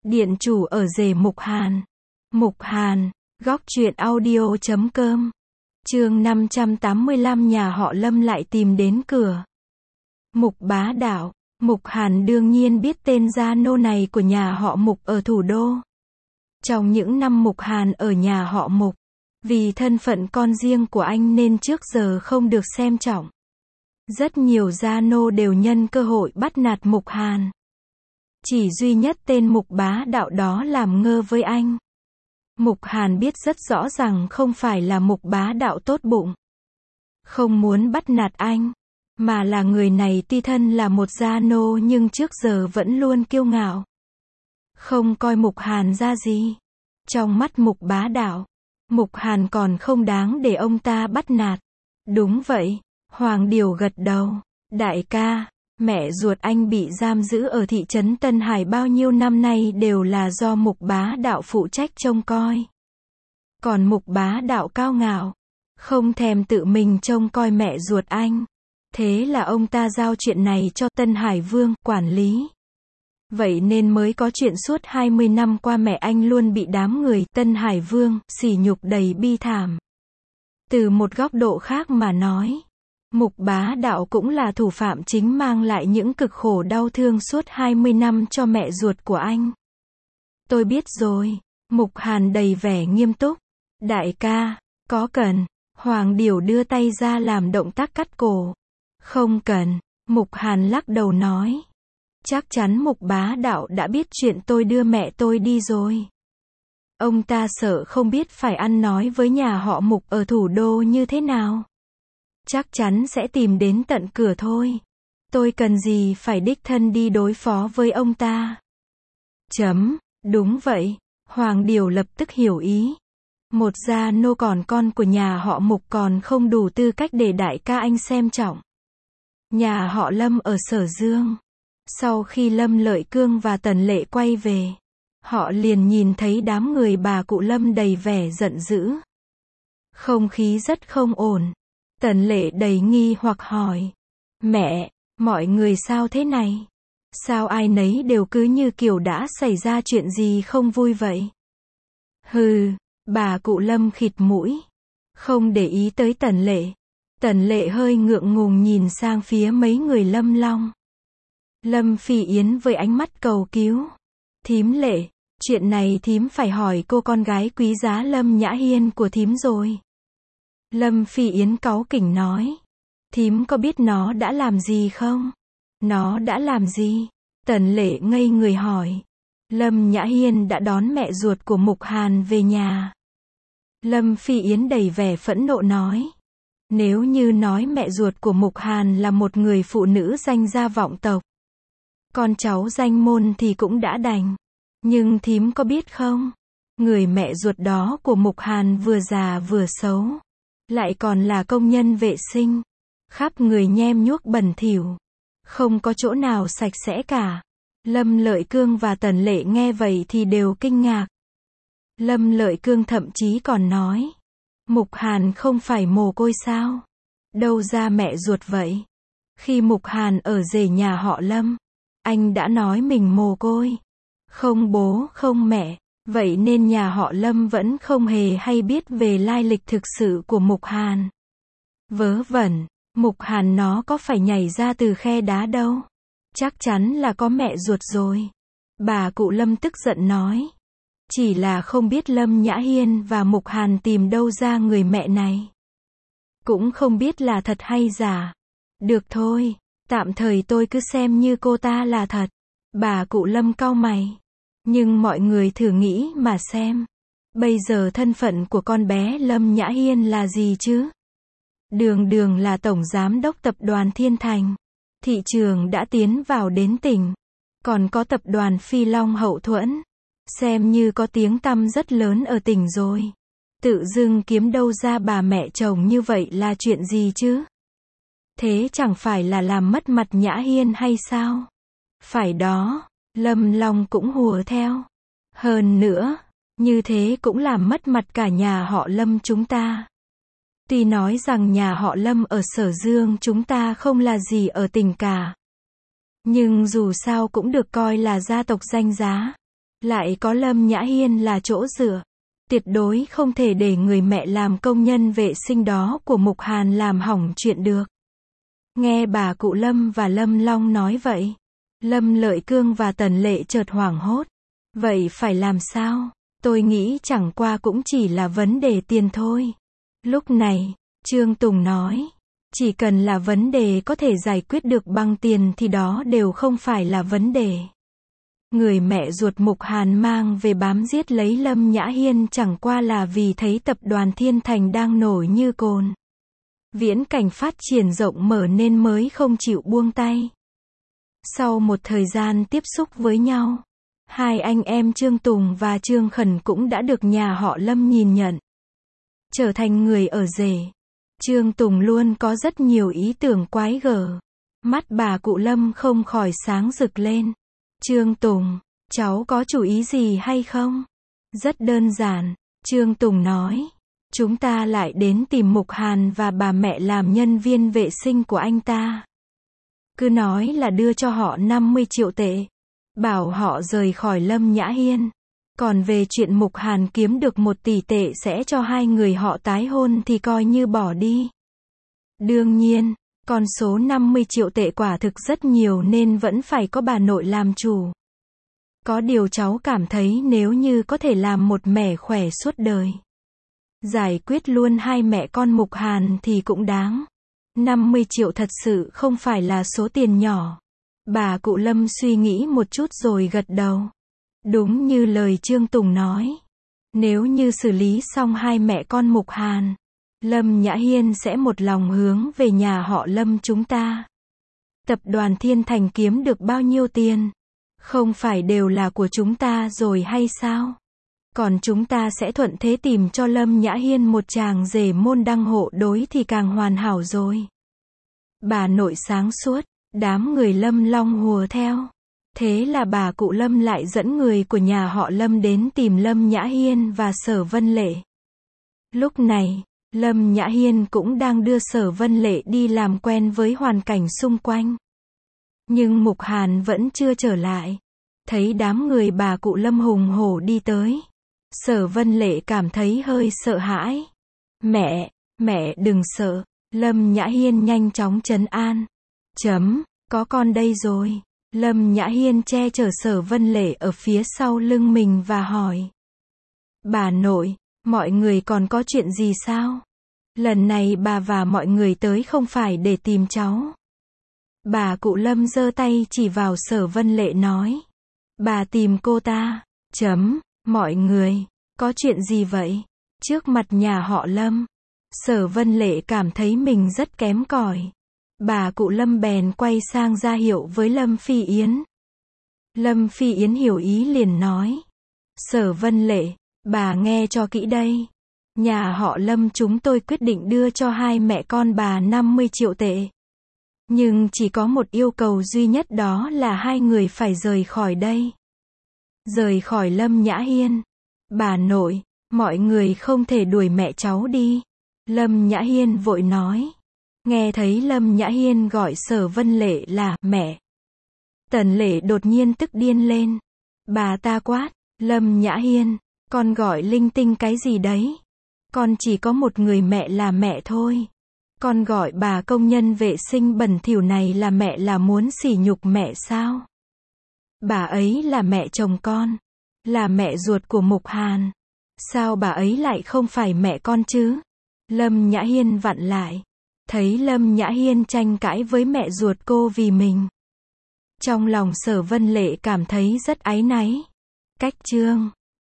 Điện chủ ở rể Mục Hàn. Mục Hàn, góc truyện audio.com. Chương 585 nhà họ Lâm lại tìm đến cửa. Mục Bá Đạo. Mục Hàn đương nhiên biết tên gia nô này của nhà họ Mục ở thủ đô. Trong những năm Mục Hàn ở nhà họ Mục, vì thân phận con riêng của anh nên trước giờ không được xem trọng. Rất nhiều gia nô đều nhân cơ hội bắt nạt Mục Hàn. Chỉ duy nhất tên Mục Bá Đạo đó làm ngơ với anh. Mục Hàn biết rất rõ rằng không phải là Mục Bá Đạo tốt bụng, không muốn bắt nạt anh, mà là người này tuy thân là một gia nô nhưng trước giờ vẫn luôn kiêu ngạo, không coi Mục Hàn ra gì. Trong mắt Mục Bá Đạo, Mục Hàn còn không đáng để ông ta bắt nạt. Đúng vậy, Hoàng Điều gật đầu. Đại ca, mẹ ruột anh bị giam giữ ở thị trấn Tân Hải bao nhiêu năm nay đều là do Mục Bá Đạo phụ trách trông coi. Còn Mục Bá Đạo cao ngạo, không thèm tự mình trông coi mẹ ruột anh. Thế là ông ta giao chuyện này cho Tân Hải Vương quản lý. Vậy nên mới có chuyện suốt 20 năm qua mẹ anh luôn bị đám người Tân Hải Vương sỉ nhục đầy bi thảm. Từ một góc độ khác mà nói, Mục Bá Đạo cũng là thủ phạm chính mang lại những cực khổ đau thương suốt 20 năm cho mẹ ruột của anh. Tôi biết rồi. Mục Hàn đầy vẻ nghiêm túc. Đại ca, có cần? Hoàng Điều đưa tay ra làm động tác cắt cổ. Không cần. Mục Hàn lắc đầu nói. Chắc chắn Mục Bá Đạo đã biết chuyện tôi đưa mẹ tôi đi rồi. Ông ta sợ không biết phải ăn nói với nhà họ Mục ở thủ đô như thế nào. Chắc chắn sẽ tìm đến tận cửa thôi. Tôi cần gì phải đích thân đi đối phó với ông ta. Đúng vậy. Hoàng Điều lập tức hiểu ý. Một gia nô còn con của nhà họ Mục còn không đủ tư cách để đại ca anh xem trọng. Nhà họ Lâm ở Sở Dương. Sau khi Lâm Lợi Cương và Tần Lệ quay về, họ liền nhìn thấy đám người bà cụ Lâm đầy vẻ giận dữ. Không khí rất không ổn. Tần Lệ đầy nghi hoặc hỏi. Mẹ, mọi người sao thế này? Sao ai nấy đều cứ như kiểu đã xảy ra chuyện gì không vui vậy? Hừ, bà cụ Lâm khịt mũi. Không để ý tới Tần Lệ. Tần Lệ hơi ngượng ngùng nhìn sang phía mấy người Lâm Long. Lâm Phi Yến với ánh mắt cầu cứu. Thím Lệ, chuyện này thím phải hỏi cô con gái quý giá Lâm Nhã Hiên của thím rồi. Lâm Phi Yến cáu kỉnh nói. Thím có biết nó đã làm gì không? Nó đã làm gì? Tần Lệ ngây người hỏi. Lâm Nhã Hiên đã đón mẹ ruột của Mục Hàn về nhà. Lâm Phi Yến đầy vẻ phẫn nộ nói. Nếu như nói mẹ ruột của Mục Hàn là một người phụ nữ danh gia vọng tộc, con cháu danh môn thì cũng đã đành. Nhưng thím có biết không? Người mẹ ruột đó của Mục Hàn vừa già vừa xấu. Lại còn là công nhân vệ sinh. Khắp người nhem nhuốc bẩn thỉu. Không có chỗ nào sạch sẽ cả. Lâm Lợi Cương và Tần Lệ nghe vậy thì đều kinh ngạc. Lâm Lợi Cương thậm chí còn nói. Mục Hàn không phải mồ côi sao? Đâu ra mẹ ruột vậy? Khi Mục Hàn ở rể nhà họ Lâm, anh đã nói mình mồ côi. Không bố không mẹ. Vậy nên nhà họ Lâm vẫn không hề hay biết về lai lịch thực sự của Mục Hàn. Vớ vẩn, Mục Hàn nó có phải nhảy ra từ khe đá đâu. Chắc chắn là có mẹ ruột rồi. Bà cụ Lâm tức giận nói. Chỉ là không biết Lâm Nhã Hiên và Mục Hàn tìm đâu ra người mẹ này. Cũng không biết là thật hay giả. Được thôi, tạm thời tôi cứ xem như cô ta là thật. Bà cụ Lâm cau mày. Nhưng mọi người thử nghĩ mà xem. Bây giờ thân phận của con bé Lâm Nhã Hiên là gì chứ? Đường đường là tổng giám đốc tập đoàn Thiên Thành. Thị trường đã tiến vào đến tỉnh. Còn có tập đoàn Phi Long hậu thuẫn. Xem như có tiếng tăm rất lớn ở tỉnh rồi. Tự dưng kiếm đâu ra bà mẹ chồng như vậy là chuyện gì chứ? Thế chẳng phải là làm mất mặt Nhã Hiên hay sao? Phải đó. Lâm Long cũng hùa theo. Hơn nữa, như thế cũng làm mất mặt cả nhà họ Lâm chúng ta. Tuy nói rằng nhà họ Lâm ở Sở Dương chúng ta không là gì ở tỉnh cả. Nhưng dù sao cũng được coi là gia tộc danh giá. Lại có Lâm Nhã Hiên là chỗ dựa. Tuyệt đối không thể để người mẹ làm công nhân vệ sinh đó của Mục Hàn làm hỏng chuyện được. Nghe bà cụ Lâm và Lâm Long nói vậy, Lâm Lợi Cương và Tần Lệ chợt hoảng hốt. Vậy phải làm sao? Tôi nghĩ chẳng qua cũng chỉ là vấn đề tiền thôi. Lúc này, Trương Tùng nói, chỉ cần là vấn đề có thể giải quyết được bằng tiền thì đó đều không phải là vấn đề. Người mẹ ruột Mục Hàn mang về bám giết lấy Lâm Nhã Hiên chẳng qua là vì thấy tập đoàn Thiên Thành đang nổi như cồn. Viễn cảnh phát triển rộng mở nên mới không chịu buông tay. Sau một thời gian tiếp xúc với nhau, hai anh em Trương Tùng và Trương Khẩn cũng đã được nhà họ Lâm nhìn nhận. Trở thành người ở rể. Trương Tùng luôn có rất nhiều ý tưởng quái gở. Mắt bà cụ Lâm không khỏi sáng rực lên. Trương Tùng, cháu có chủ ý gì hay không? Rất đơn giản, Trương Tùng nói. Chúng ta lại đến tìm Mục Hàn và bà mẹ làm nhân viên vệ sinh của anh ta. Cứ nói là đưa cho họ 50 triệu tệ. Bảo họ rời khỏi Lâm Nhã Hiên. Còn về chuyện Mục Hàn kiếm được 1 tỷ tệ sẽ cho hai người họ tái hôn thì coi như bỏ đi. Đương nhiên, con số 50 triệu tệ quả thực rất nhiều nên vẫn phải có bà nội làm chủ. Có điều cháu cảm thấy nếu như có thể làm một mẻ khỏe suốt đời, giải quyết luôn hai mẹ con Mục Hàn thì cũng đáng. 50 triệu thật sự không phải là số tiền nhỏ. Bà cụ Lâm suy nghĩ một chút rồi gật đầu. Đúng như lời Trương Tùng nói. Nếu như xử lý xong hai mẹ con Mục Hàn, Lâm Nhã Hiên sẽ một lòng hướng về nhà họ Lâm chúng ta. Tập đoàn Thiên Thành kiếm được bao nhiêu tiền? Không phải đều là của chúng ta rồi hay sao? Còn chúng ta sẽ thuận thế tìm cho Lâm Nhã Hiên một chàng rể môn đăng hộ đối thì càng hoàn hảo rồi. Bà nội sáng suốt, đám người Lâm Long hùa theo. Thế là bà cụ Lâm lại dẫn người của nhà họ Lâm đến tìm Lâm Nhã Hiên và Sở Vân Lệ. Lúc này, Lâm Nhã Hiên cũng đang đưa Sở Vân Lệ đi làm quen với hoàn cảnh xung quanh. Nhưng Mục Hàn vẫn chưa trở lại. Thấy đám người bà cụ Lâm hùng hổ đi tới, Sở Vân Lệ cảm thấy hơi sợ hãi. Mẹ đừng sợ. Lâm Nhã Hiên nhanh chóng trấn an. Có con đây rồi. Lâm Nhã Hiên che chở Sở Vân Lệ ở phía sau lưng mình và hỏi. Bà nội, mọi người còn có chuyện gì sao? Lần này bà và mọi người tới không phải để tìm cháu. Bà cụ Lâm giơ tay chỉ vào Sở Vân Lệ nói. Bà tìm cô ta. Mọi người, có chuyện gì vậy? Trước mặt nhà họ Lâm, Sở Vân Lệ cảm thấy mình rất kém cỏi. Bà cụ Lâm bèn quay sang ra hiệu với Lâm Phi Yến. Lâm Phi Yến hiểu ý liền nói. Sở Vân Lệ, bà nghe cho kỹ đây. Nhà họ Lâm chúng tôi quyết định đưa cho hai mẹ con bà 50 triệu tệ. Nhưng chỉ có một yêu cầu duy nhất, đó là hai người phải rời khỏi đây. Rời khỏi Lâm Nhã Hiên. Bà nội, mọi người không thể đuổi mẹ cháu đi. Lâm Nhã Hiên vội nói. Nghe thấy Lâm Nhã Hiên gọi Sở Vân Lệ là mẹ, Tần Lệ đột nhiên tức điên lên. Bà ta quát. Lâm Nhã Hiên, con gọi linh tinh cái gì đấy? Con chỉ có một người mẹ là mẹ thôi. Con gọi bà công nhân vệ sinh bẩn thỉu này là mẹ là muốn sỉ nhục mẹ sao? Bà ấy là mẹ chồng con, là mẹ ruột của Mục Hàn. Sao bà ấy lại không phải mẹ con chứ? Lâm Nhã Hiên vặn lại. Thấy Lâm Nhã Hiên tranh cãi với mẹ ruột cô vì mình, trong lòng Sở Vân Lệ cảm thấy rất áy náy. Cách chương